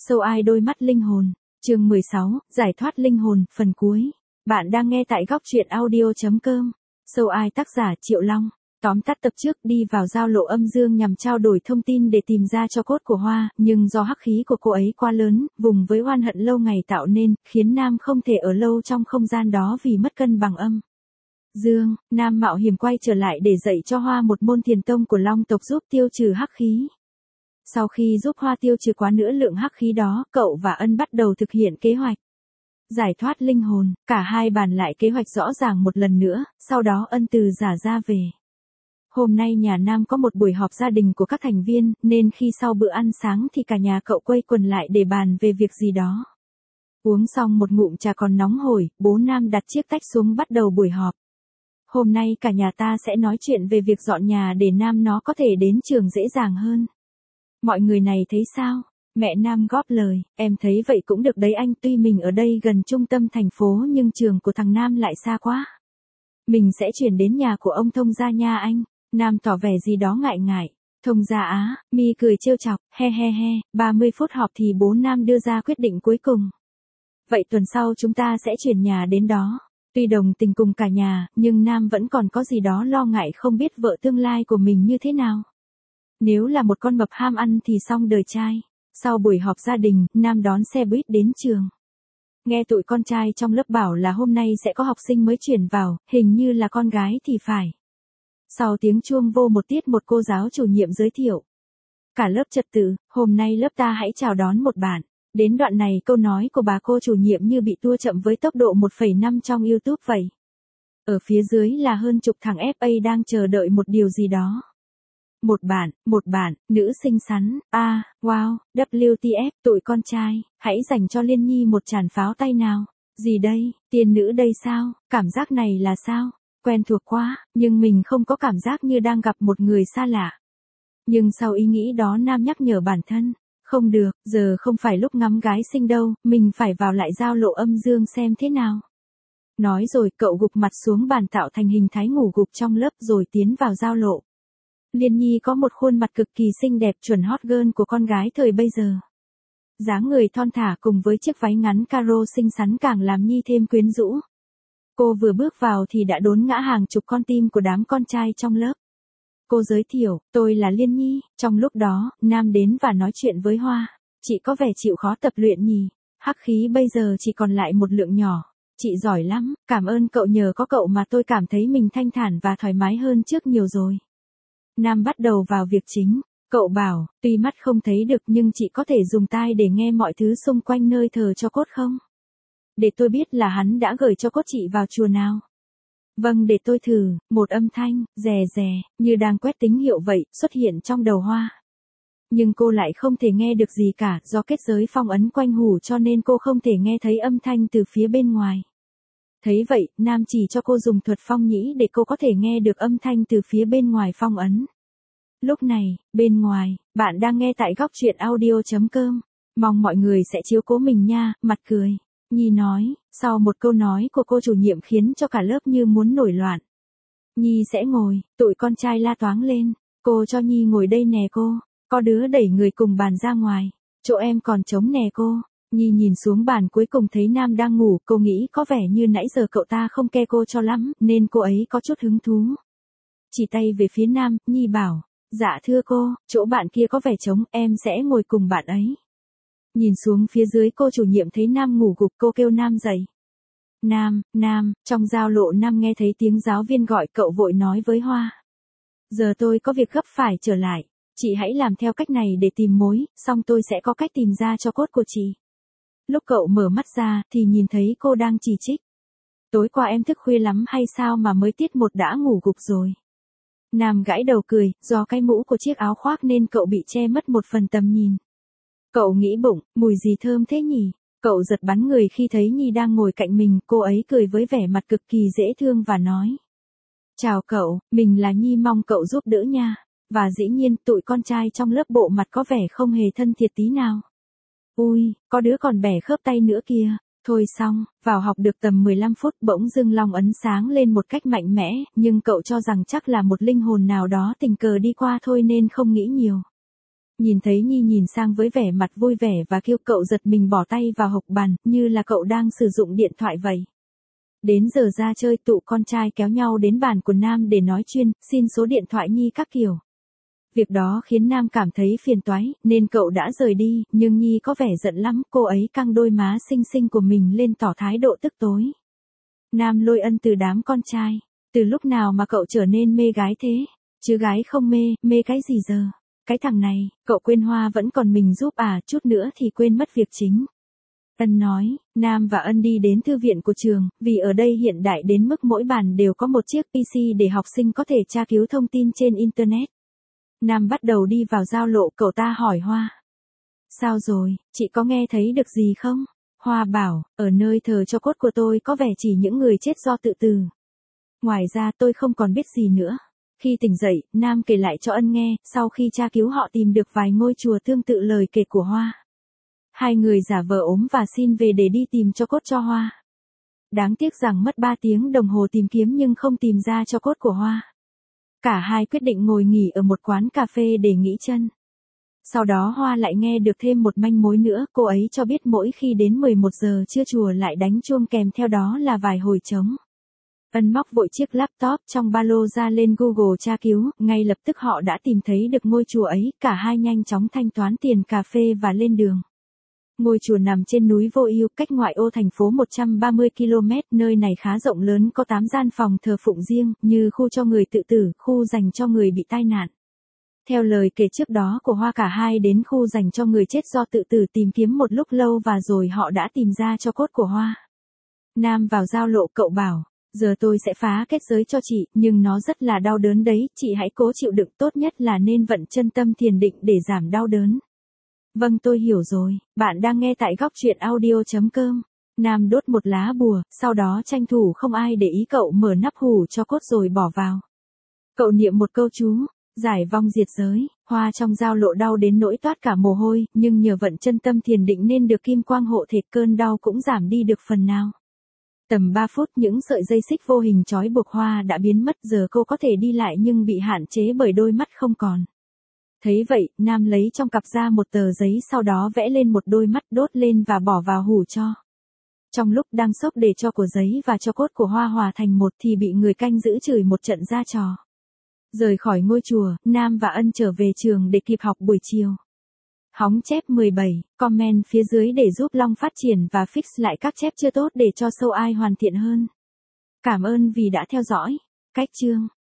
Sâu ai đôi mắt linh hồn. Chương 16, giải thoát linh hồn, phần cuối. Bạn đang nghe tại góc truyện audio.com. Sâu ai tác giả Triệu Long. Tóm tắt tập trước, đi vào giao lộ âm dương nhằm trao đổi thông tin để tìm ra tro cốt của Hoa, nhưng do hắc khí của cô ấy quá lớn, vùng với oan hận lâu ngày tạo nên, khiến Nam không thể ở lâu trong không gian đó vì mất cân bằng âm dương. Nam mạo hiểm quay trở lại để dạy cho Hoa một môn thiền tông của Long tộc giúp tiêu trừ hắc khí. Sau khi giúp Hoa tiêu trừ quá nửa lượng hắc khí đó, cậu và Ân bắt đầu thực hiện kế hoạch giải thoát linh hồn. Cả hai bàn lại kế hoạch rõ ràng một lần nữa, sau đó Ân từ giả ra về. Hôm nay nhà Nam có một buổi họp gia đình của các thành viên, nên khi sau bữa ăn sáng thì cả nhà cậu quây quần lại để bàn về việc gì đó. Uống xong một ngụm trà còn nóng hổi, bố Nam đặt chiếc tách xuống bắt đầu buổi họp. Hôm nay cả nhà ta sẽ nói chuyện về việc dọn nhà để Nam nó có thể đến trường dễ dàng hơn. Mọi người này thấy sao? Mẹ Nam góp lời, em thấy vậy cũng được đấy anh, tuy mình ở đây gần trung tâm thành phố nhưng trường của thằng Nam lại xa quá. Mình sẽ chuyển đến nhà của ông Thông gia nha anh. Nam tỏ vẻ gì đó ngại ngại. Thông gia á, Mi cười trêu chọc, he he he. 30 phút họp thì bố Nam đưa ra quyết định cuối cùng. Vậy tuần sau chúng ta sẽ chuyển nhà đến đó. Tuy đồng tình cùng cả nhà, nhưng Nam vẫn còn có gì đó lo ngại không biết vợ tương lai của mình như thế nào. Nếu là một con mập ham ăn thì xong đời trai. Sau buổi họp gia đình, Nam đón xe buýt đến trường. Nghe tụi con trai trong lớp bảo là hôm nay sẽ có học sinh mới chuyển vào, hình như là con gái thì phải. Sau tiếng chuông vô một tiết, một cô giáo chủ nhiệm giới thiệu. Cả lớp trật tự, hôm nay lớp ta hãy chào đón một bạn. Đến đoạn này câu nói của bà cô chủ nhiệm như bị tua chậm với tốc độ 1,5 trong YouTube vậy. Ở phía dưới là hơn chục thằng FA đang chờ đợi một điều gì đó. Một bạn, nữ xinh xắn, wow, WTF, tụi con trai, hãy dành cho Liên Nhi một tràng pháo tay nào. Gì đây, tiên nữ đây sao, cảm giác này là sao? Quen thuộc quá, nhưng mình không có cảm giác như đang gặp một người xa lạ. Nhưng sau ý nghĩ đó Nam nhắc nhở bản thân, không được, giờ không phải lúc ngắm gái xinh đâu, mình phải vào lại giao lộ âm dương xem thế nào. Nói rồi cậu gục mặt xuống bàn tạo thành hình thái ngủ gục trong lớp rồi tiến vào giao lộ. Liên Nhi có một khuôn mặt cực kỳ xinh đẹp chuẩn hot girl của con gái thời bây giờ. Dáng người thon thả cùng với chiếc váy ngắn caro xinh xắn càng làm Nhi thêm quyến rũ. Cô vừa bước vào thì đã đốn ngã hàng chục con tim của đám con trai trong lớp. Cô giới thiệu, tôi là Liên Nhi. Trong lúc đó, Nam đến và nói chuyện với Hoa. Chị có vẻ chịu khó tập luyện nhỉ? Hắc khí bây giờ chỉ còn lại một lượng nhỏ. Chị giỏi lắm, cảm ơn cậu, nhờ có cậu mà tôi cảm thấy mình thanh thản và thoải mái hơn trước nhiều rồi. Nam bắt đầu vào việc chính. Cậu bảo, tuy mắt không thấy được nhưng chị có thể dùng tai để nghe mọi thứ xung quanh nơi thờ cho cốt không? Để tôi biết là hắn đã gửi cho cốt chị vào chùa nào. Vâng, để tôi thử. Một âm thanh, rè rè, như đang quét tín hiệu vậy, xuất hiện trong đầu Hoa. Nhưng cô lại không thể nghe được gì cả, do kết giới phong ấn quanh hủ cho nên cô không thể nghe thấy âm thanh từ phía bên ngoài. Thấy vậy, Nam chỉ cho cô dùng thuật phong nhĩ để cô có thể nghe được âm thanh từ phía bên ngoài phong ấn. Lúc này, bên ngoài, bạn đang nghe tại góc truyện audio.com. Mong mọi người sẽ chiếu cố mình nha, mặt cười. Nhi nói, sau một câu nói của cô chủ nhiệm khiến cho cả lớp như muốn nổi loạn. Nhi sẽ ngồi, tụi con trai la toáng lên. Cô cho Nhi ngồi đây nè cô. Có đứa đẩy người cùng bàn ra ngoài. Chỗ em còn trống nè cô. Nhi nhìn xuống bàn cuối cùng thấy Nam đang ngủ, cô nghĩ có vẻ như nãy giờ cậu ta không ke cô cho lắm, nên cô ấy có chút hứng thú. Chỉ tay về phía Nam, Nhi bảo, dạ thưa cô, chỗ bạn kia có vẻ trống, em sẽ ngồi cùng bạn ấy. Nhìn xuống phía dưới cô chủ nhiệm thấy Nam ngủ gục, cô kêu Nam dậy. Nam, trong giao lộ Nam nghe thấy tiếng giáo viên gọi, cậu vội nói với Hoa. Giờ tôi có việc gấp phải trở lại, chị hãy làm theo cách này để tìm mối, xong tôi sẽ có cách tìm ra cho cốt của chị. Lúc cậu mở mắt ra thì nhìn thấy cô đang chỉ trích. Tối qua em thức khuya lắm hay sao mà mới tiết 1 đã ngủ gục rồi. Nam gãi đầu cười, do cái mũ của chiếc áo khoác nên cậu bị che mất một phần tầm nhìn. Cậu nghĩ bụng, mùi gì thơm thế nhỉ? Cậu giật bắn người khi thấy Nhi đang ngồi cạnh mình, cô ấy cười với vẻ mặt cực kỳ dễ thương và nói. Chào cậu, mình là Nhi, mong cậu giúp đỡ nha. Và dĩ nhiên tụi con trai trong lớp bộ mặt có vẻ không hề thân thiệt tí nào. Ui, có đứa còn bẻ khớp tay nữa kìa. Thôi xong, vào học được tầm 15 phút bỗng dưng long ấn sáng lên một cách mạnh mẽ, nhưng cậu cho rằng chắc là một linh hồn nào đó tình cờ đi qua thôi nên không nghĩ nhiều. Nhìn thấy Nhi nhìn sang với vẻ mặt vui vẻ và kêu, cậu giật mình bỏ tay vào hộc bàn, như là cậu đang sử dụng điện thoại vậy. Đến giờ ra chơi, tụ con trai kéo nhau đến bàn của Nam để nói chuyên, xin số điện thoại Nhi các kiểu. Việc đó khiến Nam cảm thấy phiền toái, nên cậu đã rời đi, nhưng Nhi có vẻ giận lắm, cô ấy căng đôi má xinh xinh của mình lên tỏ thái độ tức tối. Nam lôi ân từ đám con trai. Từ lúc nào mà cậu trở nên mê gái thế? Chứ gái không mê, mê cái gì giờ? Cái thằng này, cậu quên Hoa vẫn còn mình giúp à, chút nữa thì quên mất việc chính. Ân nói, Nam và Ân đi đến thư viện của trường, vì ở đây hiện đại đến mức mỗi bàn đều có một chiếc PC để học sinh có thể tra cứu thông tin trên Internet. Nam bắt đầu đi vào giao lộ, cậu ta hỏi Hoa. Sao rồi, chị có nghe thấy được gì không? Hoa bảo, ở nơi thờ cho cốt của tôi có vẻ chỉ những người chết do tự tử. Ngoài ra tôi không còn biết gì nữa. Khi tỉnh dậy, Nam kể lại cho Ân nghe, sau khi tra cứu họ tìm được vài ngôi chùa tương tự lời kể của Hoa. Hai người giả vờ ốm và xin về để đi tìm cho cốt cho Hoa. Đáng tiếc rằng mất 3 tiếng đồng hồ tìm kiếm nhưng không tìm ra cho cốt của Hoa. Cả hai quyết định ngồi nghỉ ở một quán cà phê để nghỉ chân. Sau đó Hoa lại nghe được thêm một manh mối nữa, cô ấy cho biết mỗi khi đến 11 giờ trưa chùa lại đánh chuông kèm theo đó là vài hồi trống. Ân móc vội chiếc laptop trong ba lô ra lên Google tra cứu, ngay lập tức họ đã tìm thấy được ngôi chùa ấy, cả hai nhanh chóng thanh toán tiền cà phê và lên đường. Ngôi chùa nằm trên núi Vô Ưu, cách ngoại ô thành phố 130 km, nơi này khá rộng lớn, có 8 gian phòng thờ phụng riêng, như khu cho người tự tử, khu dành cho người bị tai nạn. Theo lời kể trước đó của Hoa, cả hai đến khu dành cho người chết do tự tử tìm kiếm một lúc lâu và rồi họ đã tìm ra cho cốt của Hoa. Nam vào giao lộ, cậu bảo, giờ tôi sẽ phá kết giới cho chị, nhưng nó rất là đau đớn đấy, chị hãy cố chịu đựng, tốt nhất là nên vận chân tâm thiền định để giảm đau đớn. Vâng, tôi hiểu rồi, bạn đang nghe tại góc truyện audio.com. Nam đốt một lá bùa, sau đó tranh thủ không ai để ý cậu mở nắp hũ cho cốt rồi bỏ vào. Cậu niệm một câu chú, giải vong diệt giới. Hoa trong giao lộ đau đến nỗi toát cả mồ hôi, nhưng nhờ vận chân tâm thiền định nên được kim quang hộ thể, cơn đau cũng giảm đi được phần nào. Tầm 3 phút những sợi dây xích vô hình trói buộc Hoa đã biến mất, giờ cô có thể đi lại nhưng bị hạn chế bởi đôi mắt không còn. Thấy vậy, Nam lấy trong cặp ra một tờ giấy, sau đó vẽ lên một đôi mắt, đốt lên và bỏ vào hũ cho. Trong lúc đang xốc để cho của giấy và cho cốt của Hoa hòa thành một thì bị người canh giữ chửi một trận ra trò. Rời khỏi ngôi chùa, Nam và Ân trở về trường để kịp học buổi chiều. Hóng chép 17, comment phía dưới để giúp Long phát triển và fix lại các chép chưa tốt để cho show ai hoàn thiện hơn. Cảm ơn vì đã theo dõi. Cách chương